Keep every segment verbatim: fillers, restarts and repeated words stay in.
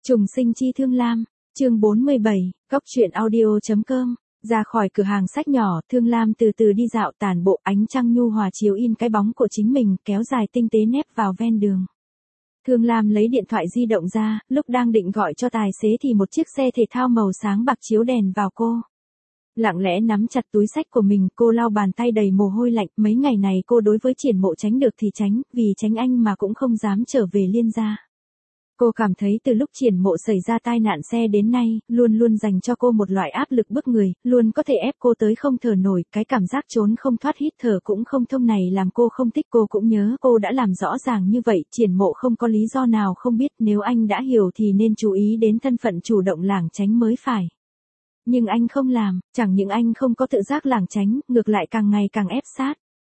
Trùng sinh chi Thương Lam, chương bốn mươi bảy, góc truyện audio.com. Ra khỏi cửa hàng sách nhỏ, Thương Lam từ từ đi dạo tản bộ, ánh trăng nhu hòa chiếu in cái bóng của chính mình, kéo dài tinh tế nép vào ven đường. Thương Lam lấy điện thoại di động ra, lúc đang định gọi cho tài xế thì một chiếc xe thể thao màu sáng bạc chiếu đèn vào cô. Lặng lẽ nắm chặt túi sách của mình, cô lau bàn tay đầy mồ hôi lạnh, mấy ngày này cô đối với Triển Mộ tránh được thì tránh, vì tránh anh mà cũng không dám trở về Liên gia. Cô cảm thấy từ lúc Triển Mộ xảy ra tai nạn xe đến nay, luôn luôn dành cho cô một loại áp lực bức người, luôn có thể ép cô tới không thở nổi, cái cảm giác trốn không thoát hít thở cũng không thông này làm cô không thích. Cô cũng nhớ cô đã làm rõ ràng như vậy, Triển Mộ không có lý do nào không biết, nếu anh đã hiểu thì nên chú ý đến thân phận chủ động lảng tránh mới phải. Nhưng anh không làm, chẳng những anh không có tự giác lảng tránh, ngược lại càng ngày càng ép sát.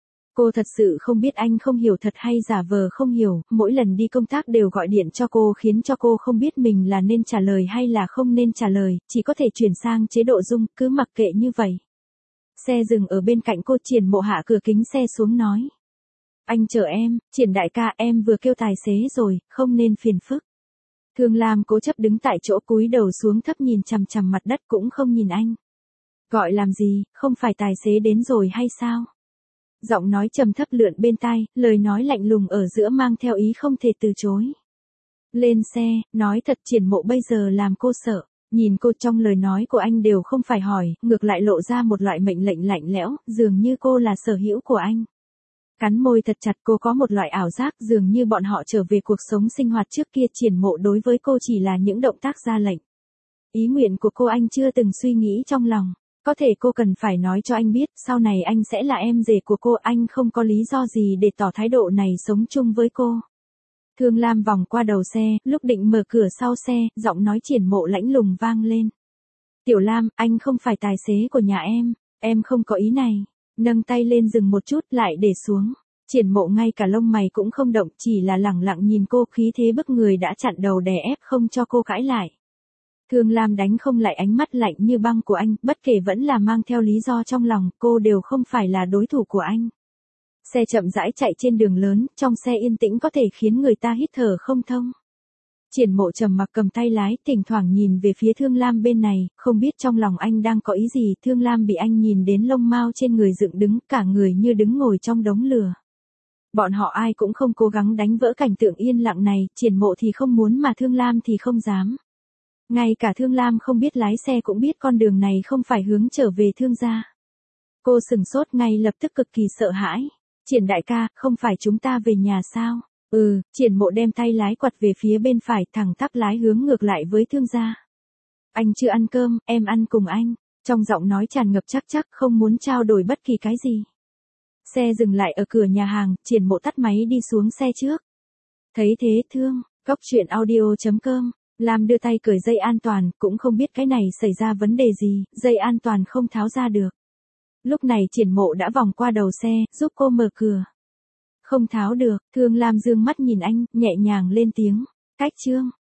Cô thật sự không biết anh không hiểu thật hay giả vờ không hiểu, mỗi lần đi công tác đều gọi điện cho cô khiến cho cô không biết mình là nên trả lời hay là không nên trả lời, chỉ có thể chuyển sang chế độ rung, cứ mặc kệ như vậy. Xe dừng ở bên cạnh cô, Triển Mộ hạ cửa kính xe xuống nói. Anh chờ em, Triển đại ca, em vừa kêu tài xế rồi, không nên phiền phức. Thương Lam cố chấp đứng tại chỗ, cúi đầu xuống thấp nhìn chằm chằm mặt đất cũng không nhìn anh. Gọi làm gì, không phải tài xế đến rồi hay sao? Giọng nói trầm thấp lượn bên tai, lời nói lạnh lùng ở giữa mang theo ý không thể từ chối. Lên xe, nói thật, Triển Mộ bây giờ làm cô sợ. Nhìn cô, trong lời nói của anh đều không phải hỏi, ngược lại lộ ra một loại mệnh lệnh lạnh lẽo, dường như cô là sở hữu của anh. Cắn môi thật chặt, cô có một loại ảo giác dường như bọn họ trở về cuộc sống sinh hoạt trước kia. Triển Mộ đối với cô chỉ là những động tác ra lệnh. Ý nguyện của cô anh chưa từng suy nghĩ trong lòng. Có thể cô cần phải nói cho anh biết, sau này anh sẽ là em rể của cô, anh không có lý do gì để tỏ thái độ này sống chung với cô. Thương Lam vòng qua đầu xe, lúc định mở cửa sau xe, giọng nói Triển Mộ lãnh lùng vang lên. Tiểu Lam, anh không phải tài xế của nhà em, em không có ý này. Nâng tay lên dừng một chút lại để xuống. Triển Mộ ngay cả lông mày cũng không động, chỉ là lẳng lặng nhìn cô, khí thế bức người đã chặn đầu đè ép không cho cô cãi lại. Thương Lam đánh không lại ánh mắt lạnh như băng của anh, bất kể vẫn là mang theo lý do trong lòng, cô đều không phải là đối thủ của anh. Xe chậm rãi chạy trên đường lớn, trong xe yên tĩnh có thể khiến người ta hít thở không thông. Triển Mộ trầm mặc cầm tay lái, thỉnh thoảng nhìn về phía Thương Lam bên này, không biết trong lòng anh đang có ý gì. Thương Lam bị anh nhìn đến lông mao trên người dựng đứng, cả người như đứng ngồi trong đống lửa. Bọn họ ai cũng không cố gắng đánh vỡ cảnh tượng yên lặng này, Triển Mộ thì không muốn mà Thương Lam thì không dám. Ngay cả Thương Lam không biết lái xe cũng biết con đường này không phải hướng trở về Thương gia. Cô sừng sốt ngay lập tức cực kỳ sợ hãi. Triển đại ca, không phải chúng ta về nhà sao? Ừ, Triển Mộ đem tay lái quặt về phía bên phải, thẳng tắp lái hướng ngược lại với Thương gia. Anh chưa ăn cơm, em ăn cùng anh. Trong giọng nói tràn ngập chắc chắc, không muốn trao đổi bất kỳ cái gì. Xe dừng lại ở cửa nhà hàng, Triển Mộ tắt máy đi xuống xe trước. Thấy thế, Thương, góc truyện audio.com. Lam đưa tay cởi dây an toàn, cũng không biết cái này xảy ra vấn đề gì, dây an toàn không tháo ra được. Lúc này Triển Mộ đã vòng qua đầu xe, giúp cô mở cửa. Không tháo được, Thương Lam dương mắt nhìn anh, nhẹ nhàng lên tiếng. Cách Trương,